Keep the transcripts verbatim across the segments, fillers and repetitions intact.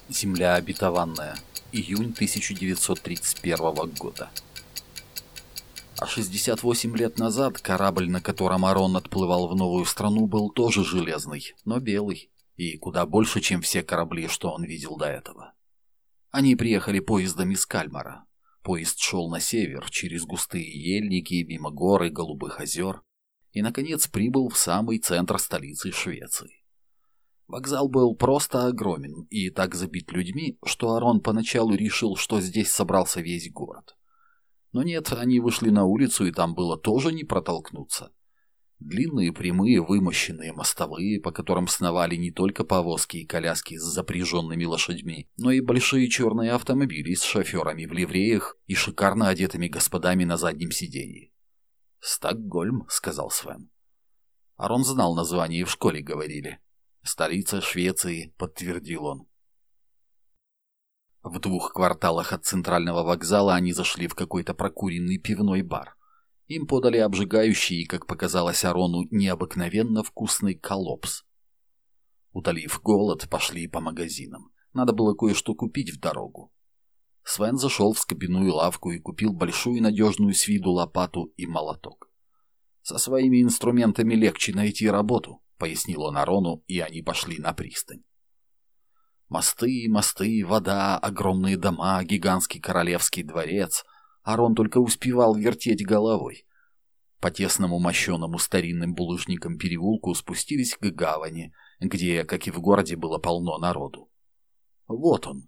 Земля обетованная. Июнь тысяча девятьсот тридцать первого года. А шестьдесят восемь лет назад корабль, на котором Арон отплывал в новую страну, был тоже железный, но белый, и куда больше, чем все корабли, что он видел до этого. Они приехали поездом из Кальмара. Поезд шел на север, через густые ельники, мимо гор и голубых озер, и, наконец, прибыл в самый центр столицы Швеции. Вокзал был просто огромен и так забит людьми, что Арон поначалу решил, что здесь собрался весь город. Но нет, они вышли на улицу, и там было тоже не протолкнуться. Длинные, прямые, вымощенные мостовые, по которым сновали не только повозки и коляски с запряженными лошадьми, но и большие черные автомобили с шоферами в ливреях и шикарно одетыми господами на заднем сиденье. «Стокгольм», — сказал Свен. Арон знал название, в школе говорили. «Столица Швеции», — подтвердил он. В двух кварталах от центрального вокзала они зашли в какой-то прокуренный пивной бар. Им подали обжигающий и, как показалось Арону, необыкновенно вкусный колопс. Утолив голод, пошли по магазинам. Надо было кое-что купить в дорогу. Свен зашел в скобяную лавку и купил большую надежную с виду лопату и молоток. «Со своими инструментами легче найти работу», — пояснил он Арону, и они пошли на пристань. Мосты, мосты, вода, огромные дома, гигантский королевский дворец. Арон только успевал вертеть головой. По тесному мощеному старинным булыжникам переулку спустились к гавани, где, как и в городе, было полно народу. Вот он.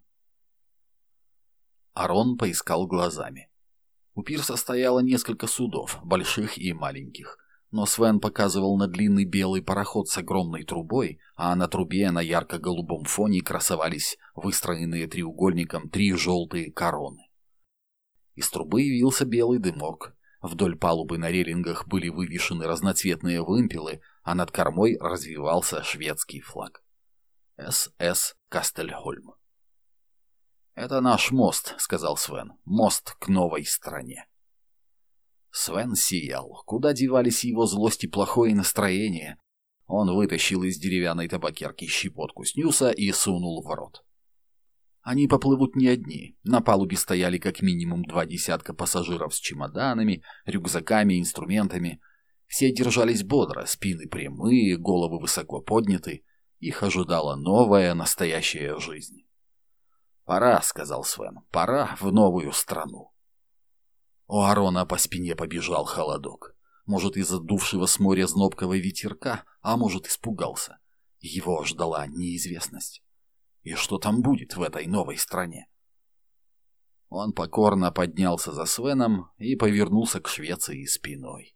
Арон поискал глазами. У пирса стояло несколько судов, больших и маленьких. Но Свен показывал на длинный белый пароход с огромной трубой, а на трубе на ярко-голубом фоне красовались выстроенные треугольником три желтые короны. Из трубы явился белый дымок. Вдоль палубы на релингах были вывешены разноцветные вымпелы, а над кормой развивался шведский флаг. эс эс Кастельхольм. «Это наш мост», — сказал Свен. «Мост к новой стране». Свен сиял. Куда девались его злость и плохое настроение? Он вытащил из деревянной табакерки щепотку снюса и сунул в рот. Они поплывут не одни. На палубе стояли как минимум два десятка пассажиров с чемоданами, рюкзаками, инструментами. Все держались бодро, спины прямые, головы высоко подняты. Их ожидала новая, настоящая жизнь. «Пора», — сказал Свен, — «пора в новую страну». У Арона по спине побежал холодок. Может, из-за дувшего с моря знобкого ветерка, а может, испугался. Его ждала неизвестность. И что там будет в этой новой стране? Он покорно поднялся за Свеном и повернулся к Швеции спиной.